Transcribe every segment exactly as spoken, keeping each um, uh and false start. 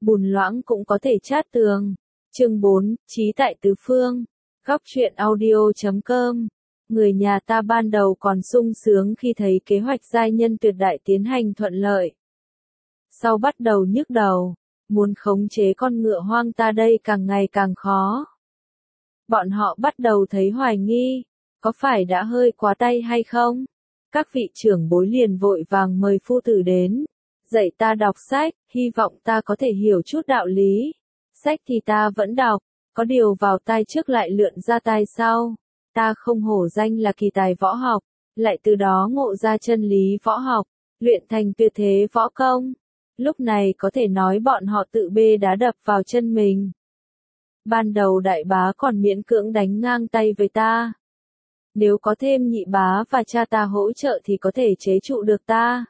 bùn loãng cũng có thể chát tường. Chương bốn, Trí tại tứ phương. Góc truyện audio chấm com. Người nhà ta ban đầu còn sung sướng khi thấy kế hoạch giai nhân tuyệt đại tiến hành thuận lợi. Sau bắt đầu nhức đầu, muốn khống chế con ngựa hoang ta đây càng ngày càng khó. Bọn họ bắt đầu thấy hoài nghi, có phải đã hơi quá tay hay không? Các vị trưởng bối liền vội vàng mời phu tử đến, dạy ta đọc sách, hy vọng ta có thể hiểu chút đạo lý. Sách thì ta vẫn đọc, có điều vào tai trước lại lượn ra tai sau. Ta không hổ danh là kỳ tài võ học, lại từ đó ngộ ra chân lý võ học, luyện thành tuyệt thế võ công. Lúc này có thể nói bọn họ tự bê đá đập vào chân mình. Ban đầu đại bá còn miễn cưỡng đánh ngang tay với ta. Nếu có thêm nhị bá và cha ta hỗ trợ thì có thể chế trụ được ta.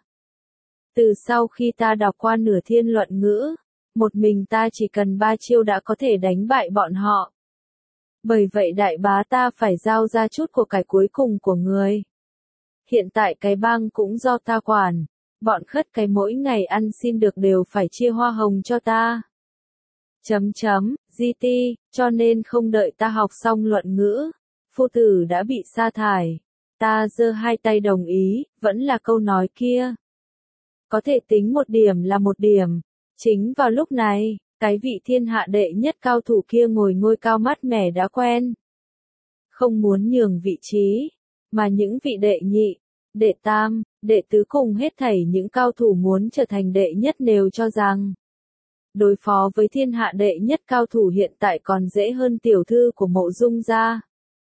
Từ sau khi ta đọc qua nửa thiên luận ngữ, một mình ta chỉ cần ba chiêu đã có thể đánh bại bọn họ. Bởi vậy đại bá ta phải giao ra chút của cải cuối cùng của người. Hiện tại cái bang cũng do ta quản, bọn khất cái mỗi ngày ăn xin được đều phải chia hoa hồng cho ta. Chấm chấm, gi ti, cho nên không đợi ta học xong luận ngữ, phu tử đã bị sa thải. Ta giơ hai tay đồng ý, vẫn là câu nói kia. Có thể tính một điểm là một điểm. Chính vào lúc này, cái vị thiên hạ đệ nhất cao thủ kia ngồi ngôi cao mát mẻ đã quen. Không muốn nhường vị trí, mà những vị đệ nhị, đệ tam, đệ tứ cùng hết thảy những cao thủ muốn trở thành đệ nhất đều cho rằng đối phó với thiên hạ đệ nhất cao thủ hiện tại còn dễ hơn tiểu thư của Mộ Dung gia.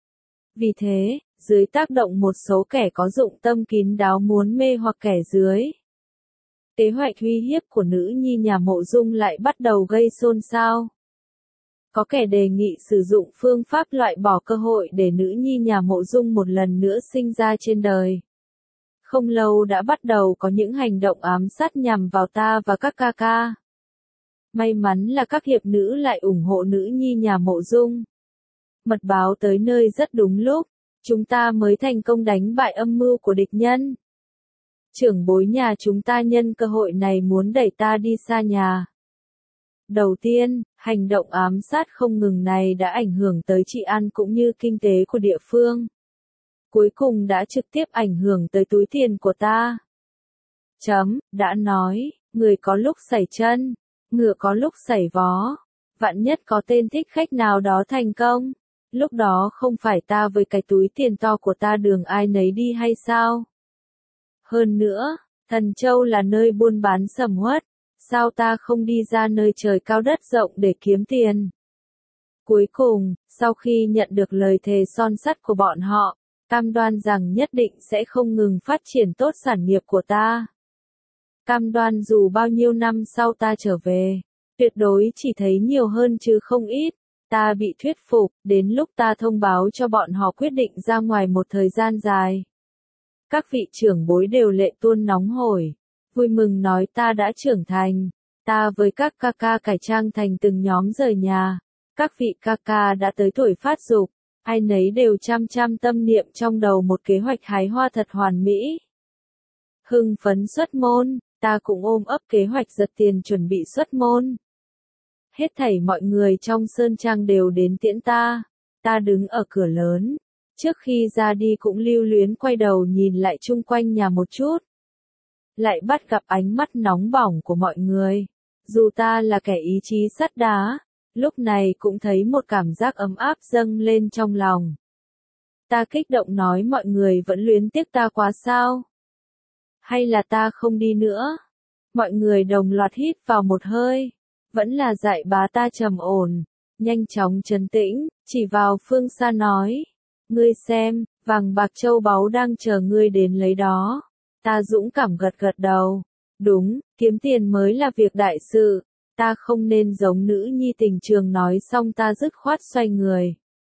Vì thế, dưới tác động một số kẻ có dụng tâm kín đáo muốn mê hoặc kẻ dưới, kế hoạch uy hiếp của nữ nhi nhà Mộ Dung lại bắt đầu gây xôn xao. Có kẻ đề nghị sử dụng phương pháp loại bỏ cơ hội để nữ nhi nhà Mộ Dung một lần nữa sinh ra trên đời. Không lâu đã bắt đầu có những hành động ám sát nhằm vào ta và các ca ca. May mắn là các hiệp nữ lại ủng hộ nữ nhi nhà Mộ Dung. Mật báo tới nơi rất đúng lúc, chúng ta mới thành công đánh bại âm mưu của địch nhân. Trưởng bối nhà chúng ta nhân cơ hội này muốn đẩy ta đi xa nhà. Đầu tiên, hành động ám sát không ngừng này đã ảnh hưởng tới trị an cũng như kinh tế của địa phương. Cuối cùng đã trực tiếp ảnh hưởng tới túi tiền của ta. Chấm, đã nói, người có lúc xảy chân, ngựa có lúc xảy vó. Vạn nhất có tên thích khách nào đó thành công, lúc đó không phải ta với cái túi tiền to của ta đường ai nấy đi hay sao? Hơn nữa, Thần Châu là nơi buôn bán sầm uất, sao ta không đi ra nơi trời cao đất rộng để kiếm tiền? Cuối cùng, sau khi nhận được lời thề son sắt của bọn họ, cam đoan rằng nhất định sẽ không ngừng phát triển tốt sản nghiệp của ta. Cam đoan dù bao nhiêu năm sau ta trở về, tuyệt đối chỉ thấy nhiều hơn chứ không ít. Ta bị thuyết phục, đến lúc ta thông báo cho bọn họ quyết định ra ngoài một thời gian dài. Các vị trưởng bối đều lệ tuôn nóng hổi, vui mừng nói ta đã trưởng thành. Ta với các ca ca cải trang thành từng nhóm rời nhà. Các vị ca ca đã tới tuổi phát dục, ai nấy đều chăm chăm tâm niệm trong đầu một kế hoạch hái hoa thật hoàn mỹ. Hưng phấn xuất môn, ta cũng ôm ấp kế hoạch giật tiền chuẩn bị xuất môn. Hết thảy mọi người trong sơn trang đều đến tiễn ta. Ta đứng ở cửa lớn. Trước khi ra đi cũng lưu luyến quay đầu nhìn lại chung quanh nhà một chút. Lại bắt gặp ánh mắt nóng bỏng của mọi người. Dù ta là kẻ ý chí sắt đá, lúc này cũng thấy một cảm giác ấm áp dâng lên trong lòng. Ta kích động nói mọi người vẫn luyến tiếc ta quá sao? Hay là ta không đi nữa? Mọi người đồng loạt hít vào một hơi. Vẫn là dạy bá ta trầm ổn, nhanh chóng trấn tĩnh, chỉ vào phương xa nói. Ngươi xem, vàng bạc châu báu đang chờ ngươi đến lấy đó. Ta dũng cảm gật gật đầu. Đúng, kiếm tiền mới là việc đại sự. Ta không nên giống nữ nhi tình trường nói xong ta dứt khoát xoay người.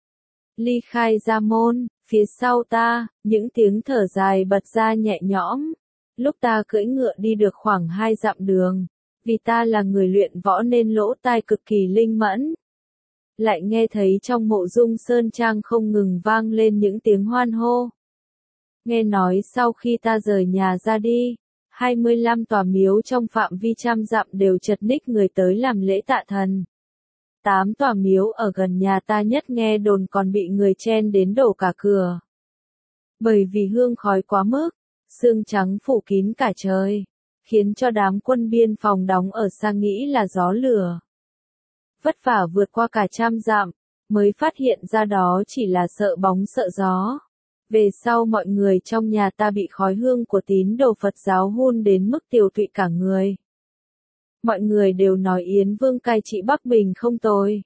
Ly khai ra môn, phía sau ta, những tiếng thở dài bật ra nhẹ nhõm. Lúc ta cưỡi ngựa đi được khoảng hai dặm đường. Vì ta là người luyện võ nên lỗ tai cực kỳ linh mẫn. Lại nghe thấy trong Mộ Dung Sơn Trang không ngừng vang lên những tiếng hoan hô. Nghe nói sau khi ta rời nhà ra đi, hai mươi lăm tòa miếu trong phạm vi trăm dặm đều chật ních người tới làm lễ tạ thần. Tám tòa miếu ở gần nhà ta nhất nghe đồn còn bị người chen đến đổ cả cửa. Bởi vì hương khói quá mức, sương trắng phủ kín cả trời, khiến cho đám quân biên phòng đóng ở xa nghĩ là gió lửa. Vất vả vượt qua cả trăm dặm, mới phát hiện ra đó chỉ là sợ bóng sợ gió. Về sau mọi người trong nhà ta bị khói hương của tín đồ Phật giáo hun đến mức tiều tụy cả người. Mọi người đều nói Yến Vương cai trị Bắc Bình không tồi.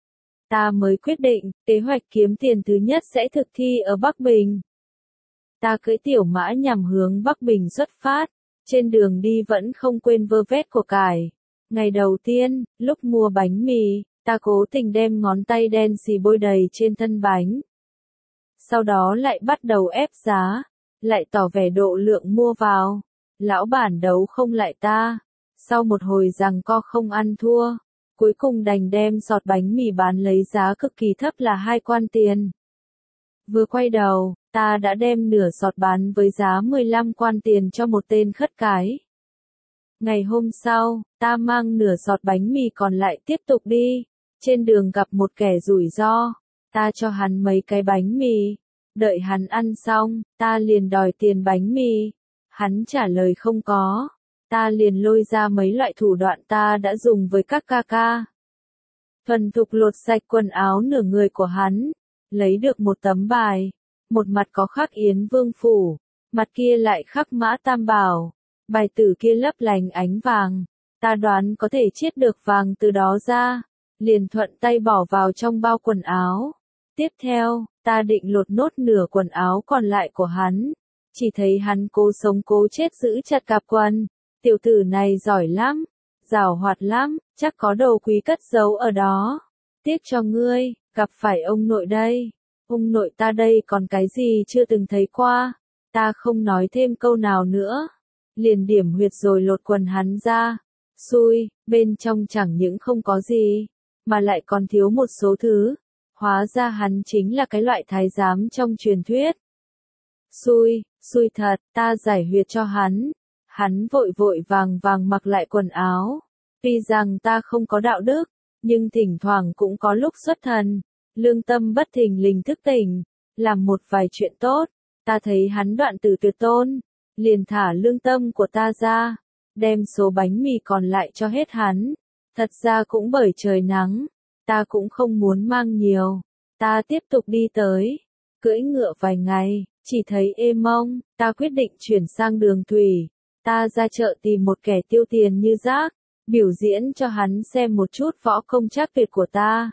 Ta mới quyết định, kế hoạch kiếm tiền thứ nhất sẽ thực thi ở Bắc Bình. Ta cưỡi tiểu mã nhằm hướng Bắc Bình xuất phát, trên đường đi vẫn không quên vơ vét của cải. Ngày đầu tiên, lúc mua bánh mì, ta cố tình đem ngón tay đen xì bôi đầy trên thân bánh. Sau đó lại bắt đầu ép giá, lại tỏ vẻ độ lượng mua vào. Lão bản đấu không lại ta. Sau một hồi giằng co không ăn thua, cuối cùng đành đem sọt bánh mì bán lấy giá cực kỳ thấp là hai quan tiền. Vừa quay đầu, ta đã đem nửa sọt bán với giá mười lăm quan tiền cho một tên khất cái. Ngày hôm sau, ta mang nửa sọt bánh mì còn lại tiếp tục đi. Trên đường gặp một kẻ rủi ro, ta cho hắn mấy cái bánh mì. Đợi hắn ăn xong, ta liền đòi tiền bánh mì. Hắn trả lời không có. Ta liền lôi ra mấy loại thủ đoạn ta đã dùng với các ca ca. Thuần thục lột sạch quần áo nửa người của hắn, lấy được một tấm bài. Một mặt có khắc Yến Vương phủ, mặt kia lại khắc Mã Tam Bảo. Bài tử kia lấp lánh ánh vàng, ta đoán có thể chiết được vàng từ đó ra, liền thuận tay bỏ vào trong bao quần áo. Tiếp theo, ta định lột nốt nửa quần áo còn lại của hắn, chỉ thấy hắn cố sống cố chết giữ chặt cạp quần. Tiểu tử này giỏi lắm, giàu hoạt lắm, chắc có đồ quý cất giấu ở đó. Tiếc cho ngươi, gặp phải ông nội đây. Ông nội ta đây còn cái gì chưa từng thấy qua. Ta không nói thêm câu nào nữa. Liền điểm huyệt rồi lột quần hắn ra. Xui, bên trong chẳng những không có gì, mà lại còn thiếu một số thứ. Hóa ra hắn chính là cái loại thái giám trong truyền thuyết. Xui, xui thật, ta giải huyệt cho hắn. Hắn vội vội vàng vàng mặc lại quần áo. Tuy rằng ta không có đạo đức, nhưng thỉnh thoảng cũng có lúc xuất thần. Lương tâm bất thình lình thức tỉnh, làm một vài chuyện tốt. Ta thấy hắn đoạn tử tuyệt tôn, liền thả lương tâm của ta ra, đem số bánh mì còn lại cho hết hắn. Thật ra cũng bởi trời nắng, ta cũng không muốn mang nhiều. Ta tiếp tục đi tới, cưỡi ngựa vài ngày, chỉ thấy êm mông, ta quyết định chuyển sang đường thủy. Ta ra chợ tìm một kẻ tiêu tiền như rác, biểu diễn cho hắn xem một chút võ công trác tuyệt của ta.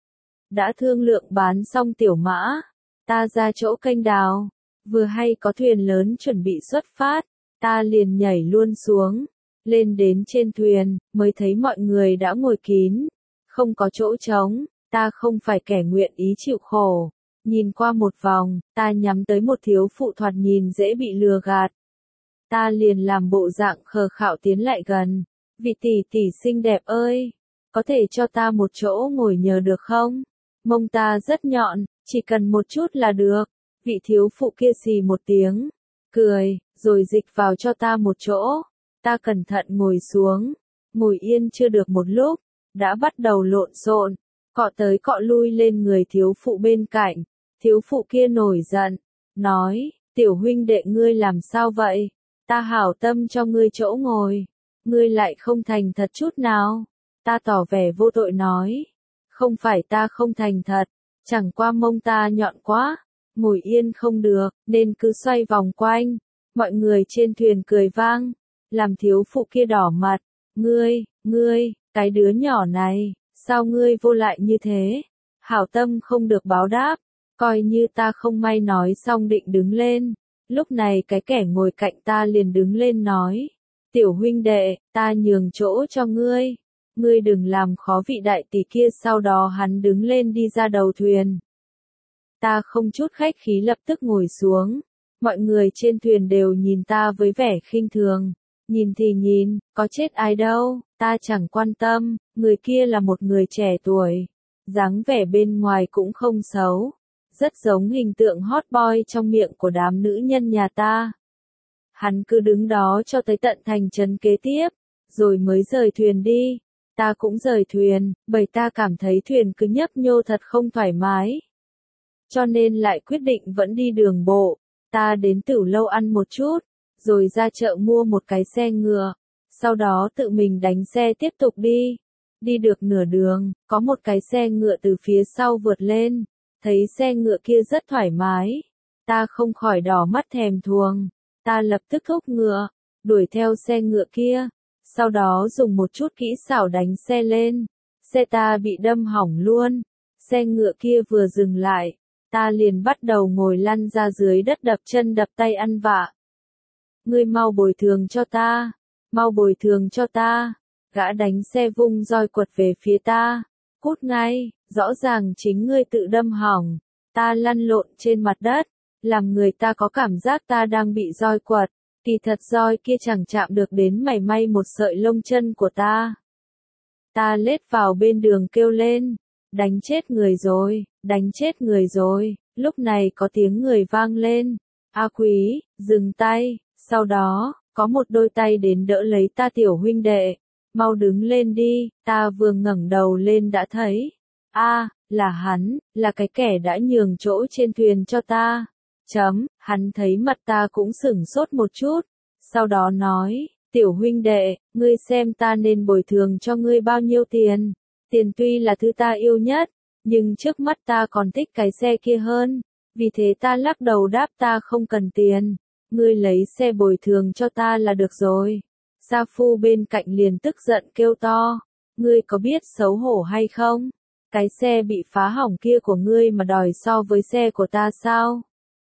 Đã thương lượng bán xong tiểu mã, ta ra chỗ kênh đào, vừa hay có thuyền lớn chuẩn bị xuất phát, ta liền nhảy luôn xuống, lên đến trên thuyền, mới thấy mọi người đã ngồi kín, không có chỗ trống, ta không phải kẻ nguyện ý chịu khổ. Nhìn qua một vòng, ta nhắm tới một thiếu phụ thoạt nhìn dễ bị lừa gạt. Ta liền làm bộ dạng khờ khạo tiến lại gần. Vị tỷ tỷ xinh đẹp ơi, có thể cho ta một chỗ ngồi nhờ được không? Mông ta rất nhọn, chỉ cần một chút là được. Vị thiếu phụ kia xì một tiếng, cười, rồi dịch vào cho ta một chỗ. Ta cẩn thận ngồi xuống, ngồi yên chưa được một lúc, đã bắt đầu lộn xộn, cọ tới cọ lui lên người thiếu phụ bên cạnh. Thiếu phụ kia nổi giận, nói, tiểu huynh đệ ngươi làm sao vậy? Ta hảo tâm cho ngươi chỗ ngồi, ngươi lại không thành thật chút nào. Ta tỏ vẻ vô tội nói, không phải ta không thành thật, chẳng qua mông ta nhọn quá, ngồi yên không được, nên cứ xoay vòng quanh. Mọi người trên thuyền cười vang, làm thiếu phụ kia đỏ mặt, ngươi, ngươi, cái đứa nhỏ này, sao ngươi vô lại như thế? Hảo tâm không được báo đáp, coi như ta không may nói xong định đứng lên. Lúc này cái kẻ ngồi cạnh ta liền đứng lên nói, tiểu huynh đệ, ta nhường chỗ cho ngươi, ngươi đừng làm khó vị đại tỷ kia. Sau đó hắn đứng lên đi ra đầu thuyền. Ta không chút khách khí lập tức ngồi xuống, mọi người trên thuyền đều nhìn ta với vẻ khinh thường, nhìn thì nhìn, có chết ai đâu, ta chẳng quan tâm. Người kia là một người trẻ tuổi, dáng vẻ bên ngoài cũng không xấu, rất giống hình tượng hot boy trong miệng của đám nữ nhân nhà ta. Hắn cứ đứng đó cho tới tận thành trấn kế tiếp, rồi mới rời thuyền đi. Ta cũng rời thuyền, bởi ta cảm thấy thuyền cứ nhấp nhô thật không thoải mái. Cho nên lại quyết định vẫn đi đường bộ. Ta đến Tửu Lâu ăn một chút, rồi ra chợ mua một cái xe ngựa. Sau đó tự mình đánh xe tiếp tục đi. Đi được nửa đường, có một cái xe ngựa từ phía sau vượt lên. Thấy xe ngựa kia rất thoải mái. Ta không khỏi đỏ mắt thèm thuồng. Ta lập tức thúc ngựa, đuổi theo xe ngựa kia. Sau đó dùng một chút kỹ xảo đánh xe lên. Xe ta bị đâm hỏng luôn. Xe ngựa kia vừa dừng lại, ta liền bắt đầu ngồi lăn ra dưới đất đập chân đập tay ăn vạ. Ngươi mau bồi thường cho ta, mau bồi thường cho ta. Gã đánh xe vung roi quật về phía ta. Cút ngay, rõ ràng chính ngươi tự đâm hỏng. Ta lăn lộn trên mặt đất, làm người ta có cảm giác ta đang bị roi quật. Kỳ thật roi kia chẳng chạm được đến mảy may một sợi lông chân của ta. Ta lết vào bên đường kêu lên, đánh chết người rồi, đánh chết người rồi. Lúc này có tiếng người vang lên. A Quý, dừng tay. Sau đó, có một đôi tay đến đỡ lấy ta. Tiểu huynh đệ, mau đứng lên đi. Ta vừa ngẩng đầu lên đã thấy. A, là hắn, là cái kẻ đã nhường chỗ trên thuyền cho ta. Chấm, hắn thấy mặt ta cũng sửng sốt một chút. Sau đó nói, tiểu huynh đệ, ngươi xem ta nên bồi thường cho ngươi bao nhiêu tiền. Tiền tuy là thứ ta yêu nhất, nhưng trước mắt ta còn thích cái xe kia hơn. Vì thế ta lắc đầu đáp ta không cần tiền. Ngươi lấy xe bồi thường cho ta là được rồi. Sa Phu bên cạnh liền tức giận kêu to. Ngươi có biết xấu hổ hay không? Cái xe bị phá hỏng kia của ngươi mà đòi so với xe của ta sao?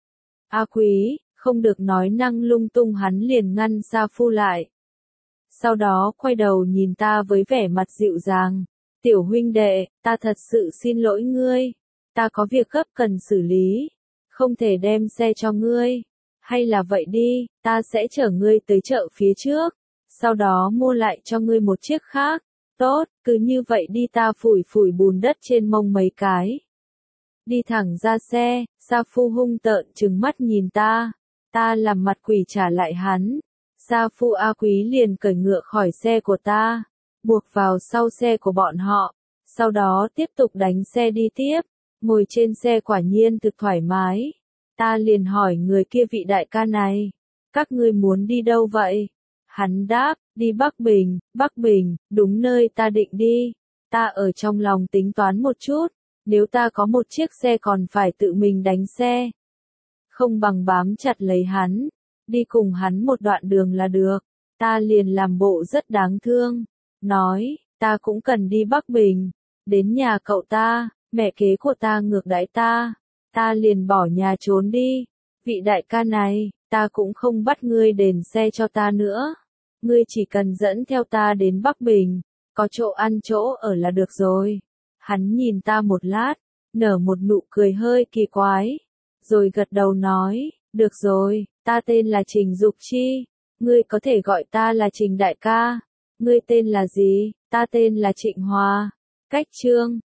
A Quý, không được nói năng lung tung. Hắn liền ngăn Sa Phu lại. Sau đó quay đầu nhìn ta với vẻ mặt dịu dàng. Tiểu huynh đệ, ta thật sự xin lỗi ngươi. Ta có việc gấp cần xử lý. Không thể đem xe cho ngươi. Hay là vậy đi, ta sẽ chở ngươi tới chợ phía trước. Sau đó mua lại cho ngươi một chiếc khác. Tốt, cứ như vậy đi. Ta phủi phủi bùn đất trên mông mấy cái. Đi thẳng ra xe, Sa Phu hung tợn trừng mắt nhìn ta. Ta làm mặt quỷ trả lại hắn. Sa Phu A Quý liền cởi ngựa khỏi xe của ta, buộc vào sau xe của bọn họ. Sau đó tiếp tục đánh xe đi tiếp. Ngồi trên xe quả nhiên thực thoải mái. Ta liền hỏi người kia, vị đại ca này, các ngươi muốn đi đâu vậy? Hắn đáp, đi Bắc Bình. Bắc Bình, đúng nơi ta định đi. Ta ở trong lòng tính toán một chút. Nếu ta có một chiếc xe còn phải tự mình đánh xe, không bằng bám chặt lấy hắn, đi cùng hắn một đoạn đường là được. Ta liền làm bộ rất đáng thương, nói, ta cũng cần đi Bắc Bình, đến nhà cậu ta, mẹ kế của ta ngược đãi ta, ta liền bỏ nhà trốn đi. Vị đại ca này, ta cũng không bắt ngươi đền xe cho ta nữa, ngươi chỉ cần dẫn theo ta đến Bắc Bình, có chỗ ăn chỗ ở là được rồi. Hắn nhìn ta một lát, nở một nụ cười hơi kỳ quái, rồi gật đầu nói, được rồi, ta tên là Trình Dục Chi, ngươi có thể gọi ta là Trình đại ca. Ngươi tên là gì? Ta tên là Trịnh Hòa. Cách chương